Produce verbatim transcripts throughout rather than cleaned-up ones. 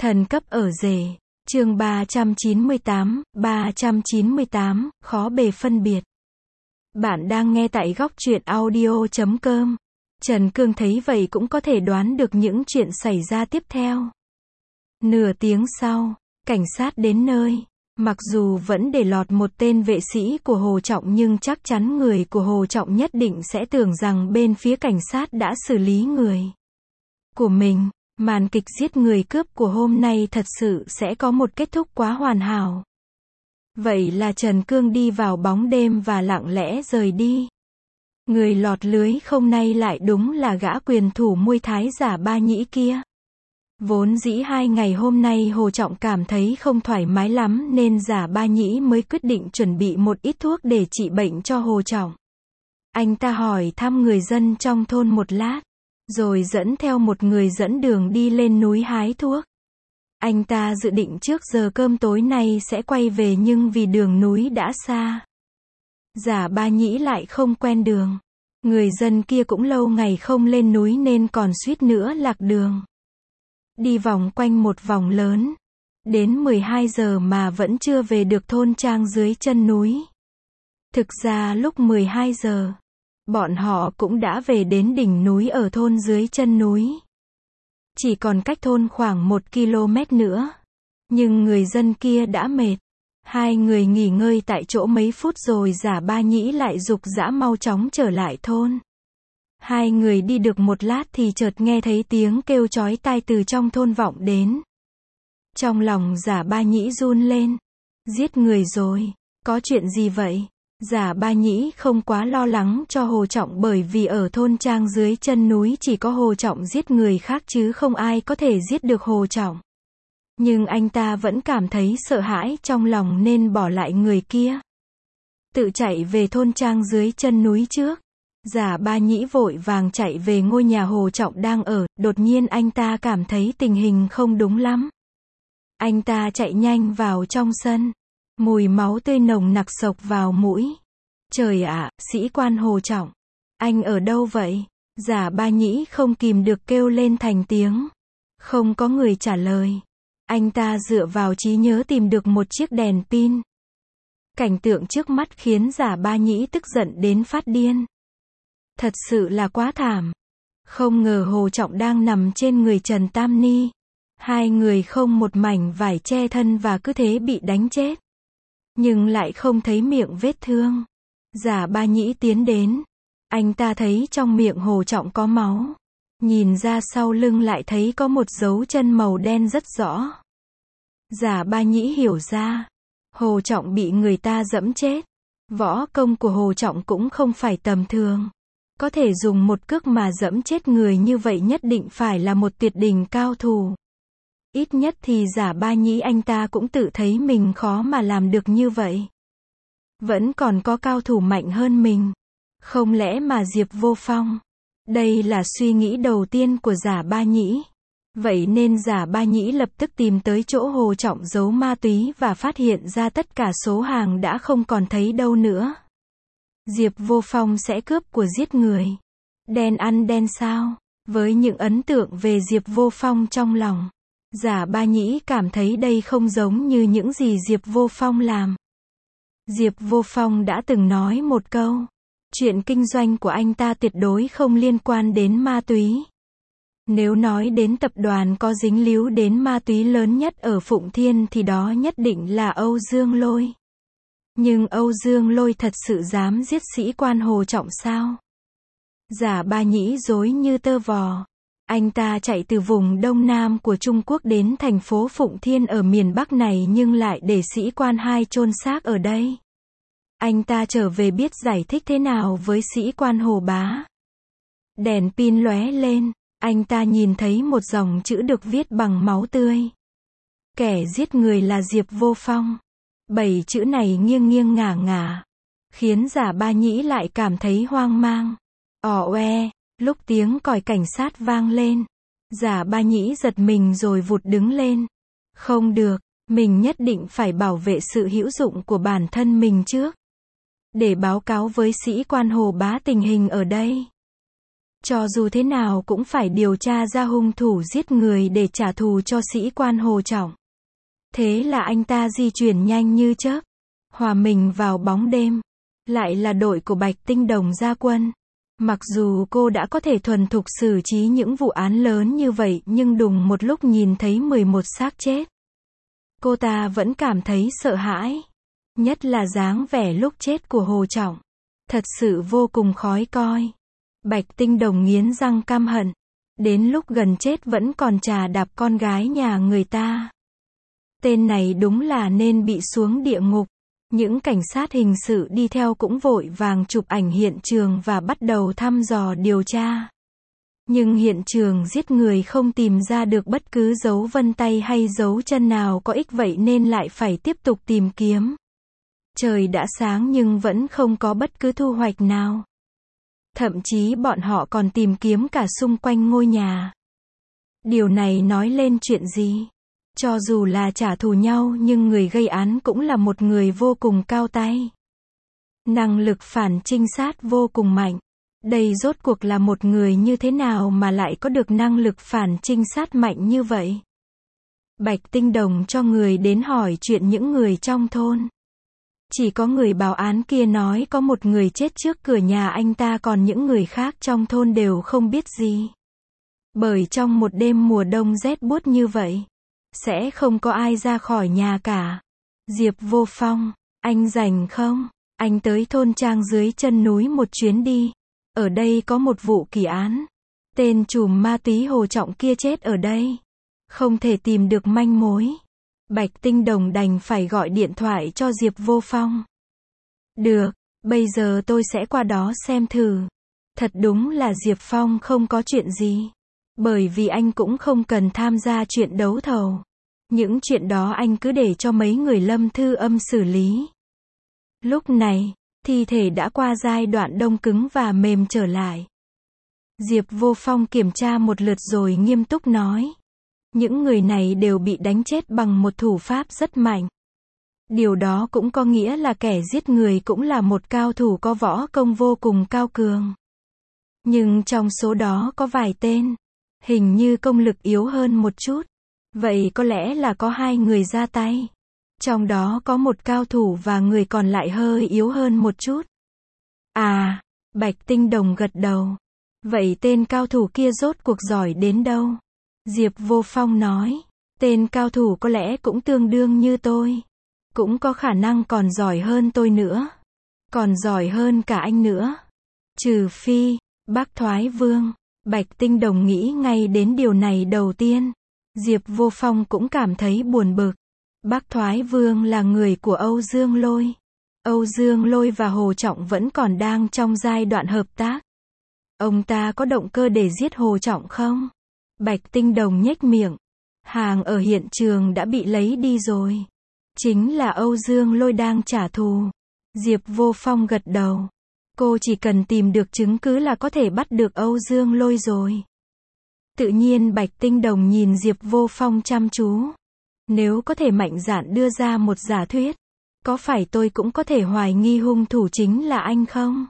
Thần cấp ở rể. Chương ba trăm chín mươi tám, ba trăm chín mươi tám, khó bề phân biệt. Bạn đang nghe tại góc truyện audio chấm com. Trần Cương thấy vậy cũng có thể đoán được những chuyện xảy ra tiếp theo. Nửa tiếng sau, cảnh sát đến nơi. Mặc dù vẫn để lọt một tên vệ sĩ của Hồ Trọng nhưng chắc chắn người của Hồ Trọng nhất định sẽ tưởng rằng bên phía cảnh sát đã xử lý người của mình. Màn kịch giết người cướp của hôm nay thật sự sẽ có một kết thúc quá hoàn hảo. Vậy là Trần Cương đi vào bóng đêm và lặng lẽ rời đi. Người lọt lưới không nay lại đúng là gã quyền thủ Muay Thái Giả Ba Nhĩ kia. Vốn dĩ hai ngày hôm nay Hồ Trọng cảm thấy không thoải mái lắm nên Giả Ba Nhĩ mới quyết định chuẩn bị một ít thuốc để trị bệnh cho Hồ Trọng. Anh ta hỏi thăm người dân trong thôn một lát, rồi dẫn theo một người dẫn đường đi lên núi hái thuốc. Anh ta dự định trước giờ cơm tối nay sẽ quay về nhưng vì đường núi đã xa. Giả Ba Nhĩ lại không quen đường. Người dân kia cũng lâu ngày không lên núi nên còn suýt nữa lạc đường. Đi vòng quanh một vòng lớn. Đến mười hai giờ mà vẫn chưa về được thôn trang dưới chân núi. Thực ra lúc mười hai giờ, bọn họ cũng đã về đến đỉnh núi ở thôn dưới chân núi. Chỉ còn cách thôn khoảng một ki lô mét nữa. Nhưng người dân kia đã mệt. Hai người nghỉ ngơi tại chỗ mấy phút rồi Giả Ba Nhĩ lại giục dã mau chóng trở lại thôn. Hai người đi được một lát thì chợt nghe thấy tiếng kêu chói tai từ trong thôn vọng đến. Trong lòng Giả Ba Nhĩ run lên. Giết người rồi. Có chuyện gì vậy? Giả Ba Nhĩ không quá lo lắng cho Hồ Trọng bởi vì ở thôn trang dưới chân núi chỉ có Hồ Trọng giết người khác chứ không ai có thể giết được Hồ Trọng. Nhưng anh ta vẫn cảm thấy sợ hãi trong lòng nên bỏ lại người kia. Tự chạy về thôn trang dưới chân núi trước. Giả Ba Nhĩ vội vàng chạy về ngôi nhà Hồ Trọng đang ở, đột nhiên anh ta cảm thấy tình hình không đúng lắm. Anh ta chạy nhanh vào trong sân. Mùi máu tươi nồng nặc xộc vào mũi. Trời ạ, sĩ quan Hồ Trọng. Anh ở đâu vậy? Giả Ba Nhĩ không kìm được kêu lên thành tiếng. Không có người trả lời. Anh ta dựa vào trí nhớ tìm được một chiếc đèn pin. Cảnh tượng trước mắt khiến Giả Ba Nhĩ tức giận đến phát điên. Thật sự là quá thảm. Không ngờ Hồ Trọng đang nằm trên người Trần Tam Ni. Hai người không một mảnh vải che thân và cứ thế bị đánh chết. Nhưng lại không thấy miệng vết thương. Giả Ba Nhĩ tiến đến. Anh ta thấy trong miệng Hồ Trọng có máu. Nhìn ra sau lưng lại thấy có một dấu chân màu đen rất rõ. Giả Ba Nhĩ hiểu ra. Hồ Trọng bị người ta giẫm chết. Võ công của Hồ Trọng cũng không phải tầm thường. Có thể dùng một cước mà giẫm chết người như vậy nhất định phải là một tuyệt đỉnh cao thủ. Ít nhất thì Giả Ba Nhĩ anh ta cũng tự thấy mình khó mà làm được như vậy. Vẫn còn có cao thủ mạnh hơn mình. Không lẽ mà Diệp Vô Phong? Đây là suy nghĩ đầu tiên của Giả Ba Nhĩ. Vậy nên Giả Ba Nhĩ lập tức tìm tới chỗ Hồ Trọng giấu ma túy và phát hiện ra tất cả số hàng đã không còn thấy đâu nữa. Diệp Vô Phong sẽ cướp của giết người. Đen ăn đen sao? Với những ấn tượng về Diệp Vô Phong trong lòng, Giả Ba Nhĩ cảm thấy đây không giống như những gì Diệp Vô Phong làm. Diệp Vô Phong đã từng nói một câu. Chuyện kinh doanh của anh ta tuyệt đối không liên quan đến ma túy. Nếu nói đến tập đoàn có dính líu đến ma túy lớn nhất ở Phụng Thiên thì đó nhất định là Âu Dương Lôi. Nhưng Âu Dương Lôi thật sự dám giết sĩ quan Hồ Trọng sao? Giả Ba Nhĩ rối như tơ vò. Anh ta chạy từ vùng đông nam của Trung Quốc đến thành phố Phụng Thiên ở miền Bắc này nhưng lại để sĩ quan hai chôn xác ở đây. Anh ta trở về biết giải thích thế nào với sĩ quan Hồ Bá. Đèn pin lóe lên, anh ta nhìn thấy một dòng chữ được viết bằng máu tươi. Kẻ giết người là Diệp Vô Phong. Bảy chữ này nghiêng nghiêng ngả ngả, khiến Giả Ba Nhĩ lại cảm thấy hoang mang. Ò oe, lúc tiếng còi cảnh sát vang lên, Giả Ba Nhĩ giật mình rồi vụt đứng lên. Không được, mình nhất định phải bảo vệ sự hữu dụng của bản thân mình trước. Để báo cáo với sĩ quan Hồ Bá tình hình ở đây. Cho dù thế nào cũng phải điều tra ra hung thủ giết người để trả thù cho sĩ quan Hồ Trọng. Thế là anh ta di chuyển nhanh như chớp, hòa mình vào bóng đêm. Lại là đội của Bạch Tinh Đồng ra quân. Mặc dù cô đã có thể thuần thục xử trí những vụ án lớn như vậy, nhưng đùng một lúc nhìn thấy mười một xác chết, cô ta vẫn cảm thấy sợ hãi. Nhất là dáng vẻ lúc chết của Hồ Trọng. Thật sự vô cùng khó coi. Bạch Tinh Đồng nghiến răng căm hận. Đến lúc gần chết vẫn còn chà đạp con gái nhà người ta. Tên này đúng là nên bị xuống địa ngục. Những cảnh sát hình sự đi theo cũng vội vàng chụp ảnh hiện trường và bắt đầu thăm dò điều tra. Nhưng hiện trường giết người không tìm ra được bất cứ dấu vân tay hay dấu chân nào có ích, vậy nên lại phải tiếp tục tìm kiếm. Trời đã sáng nhưng vẫn không có bất cứ thu hoạch nào. Thậm chí bọn họ còn tìm kiếm cả xung quanh ngôi nhà. Điều này nói lên chuyện gì? Cho dù là trả thù nhau nhưng người gây án cũng là một người vô cùng cao tay. Năng lực phản trinh sát vô cùng mạnh. Đây rốt cuộc là một người như thế nào mà lại có được năng lực phản trinh sát mạnh như vậy? Bạch Tinh Đồng cho người đến hỏi chuyện những người trong thôn. Chỉ có người báo án kia nói có một người chết trước cửa nhà anh ta, còn những người khác trong thôn đều không biết gì. Bởi trong một đêm mùa đông rét buốt như vậy, sẽ không có ai ra khỏi nhà cả. Diệp Vô Phong, anh rảnh không? Anh tới thôn trang dưới chân núi một chuyến đi. Ở đây có một vụ kỳ án. Tên trùm ma túy Hồ Trọng kia chết ở đây. Không thể tìm được manh mối. Bạch Tinh Đồng đành phải gọi điện thoại cho Diệp Vô Phong. Được, bây giờ tôi sẽ qua đó xem thử. Thật đúng là Diệp Phong không có chuyện gì. Bởi vì anh cũng không cần tham gia chuyện đấu thầu. Những chuyện đó anh cứ để cho mấy người Lâm Thư Âm xử lý. Lúc này, thi thể đã qua giai đoạn đông cứng và mềm trở lại. Diệp Vô Phong kiểm tra một lượt rồi nghiêm túc nói. Những người này đều bị đánh chết bằng một thủ pháp rất mạnh. Điều đó cũng có nghĩa là kẻ giết người cũng là một cao thủ có võ công vô cùng cao cường. Nhưng trong số đó có vài tên, hình như công lực yếu hơn một chút. Vậy có lẽ là có hai người ra tay. Trong đó có một cao thủ và người còn lại hơi yếu hơn một chút. À, Bạch Tinh Đồng gật đầu. Vậy tên cao thủ kia rốt cuộc giỏi đến đâu? Diệp Vô Phong nói. Tên cao thủ có lẽ cũng tương đương như tôi. Cũng có khả năng còn giỏi hơn tôi nữa. Còn giỏi hơn cả anh nữa. Trừ phi, Bác Thoái Vương. Bạch Tinh Đồng nghĩ ngay đến điều này đầu tiên. Diệp Vô Phong cũng cảm thấy buồn bực. Bác Thoái Vương là người của Âu Dương Lôi. Âu Dương Lôi và Hồ Trọng vẫn còn đang trong giai đoạn hợp tác. Ông ta có động cơ để giết Hồ Trọng không? Bạch Tinh Đồng nhếch miệng. Hàng ở hiện trường đã bị lấy đi rồi. Chính là Âu Dương Lôi đang trả thù. Diệp Vô Phong gật đầu. Cô chỉ cần tìm được chứng cứ là có thể bắt được Âu Dương Lôi rồi. Tự nhiên Bạch Tinh Đồng nhìn Diệp Vô Phong chăm chú. Nếu có thể mạnh dạn đưa ra một giả thuyết, có phải tôi cũng có thể hoài nghi hung thủ chính là anh không?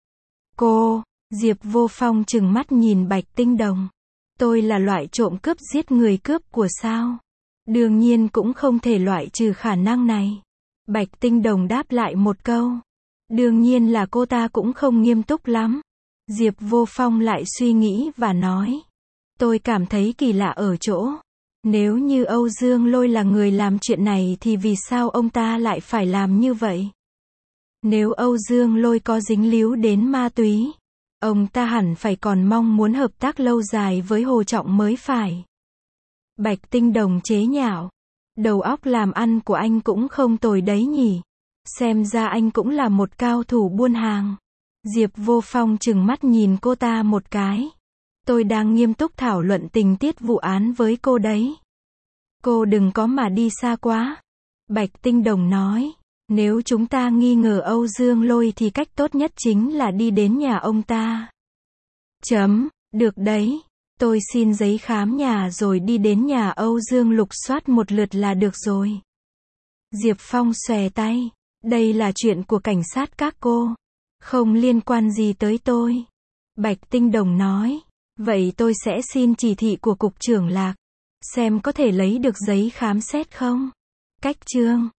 Cô, Diệp Vô Phong trừng mắt nhìn Bạch Tinh Đồng. Tôi là loại trộm cướp giết người cướp của sao? Đương nhiên cũng không thể loại trừ khả năng này. Bạch Tinh Đồng đáp lại một câu. Đương nhiên là cô ta cũng không nghiêm túc lắm. Diệp Vô Phong lại suy nghĩ và nói. Tôi cảm thấy kỳ lạ ở chỗ. Nếu như Âu Dương Lôi là người làm chuyện này thì vì sao ông ta lại phải làm như vậy? Nếu Âu Dương Lôi có dính líu đến ma túy, ông ta hẳn phải còn mong muốn hợp tác lâu dài với Hồ Trọng mới phải. Bạch Tinh Đồng chế nhạo. Đầu óc làm ăn của anh cũng không tồi đấy nhỉ. Xem ra anh cũng là một cao thủ buôn hàng. Diệp Vô Phong trừng mắt nhìn cô ta một cái. Tôi đang nghiêm túc thảo luận tình tiết vụ án với cô đấy. Cô đừng có mà đi xa quá. Bạch Tinh Đồng nói. Nếu chúng ta nghi ngờ Âu Dương Lôi thì cách tốt nhất chính là đi đến nhà ông ta. Chấm, được đấy. Tôi xin giấy khám nhà rồi đi đến nhà Âu Dương lục soát một lượt là được rồi. Diệp Phong xòe tay. Đây là chuyện của cảnh sát các cô. Không liên quan gì tới tôi. Bạch Tinh Đồng nói. Vậy tôi sẽ xin chỉ thị của cục trưởng Lạc. Xem có thể lấy được giấy khám xét không? Cách chương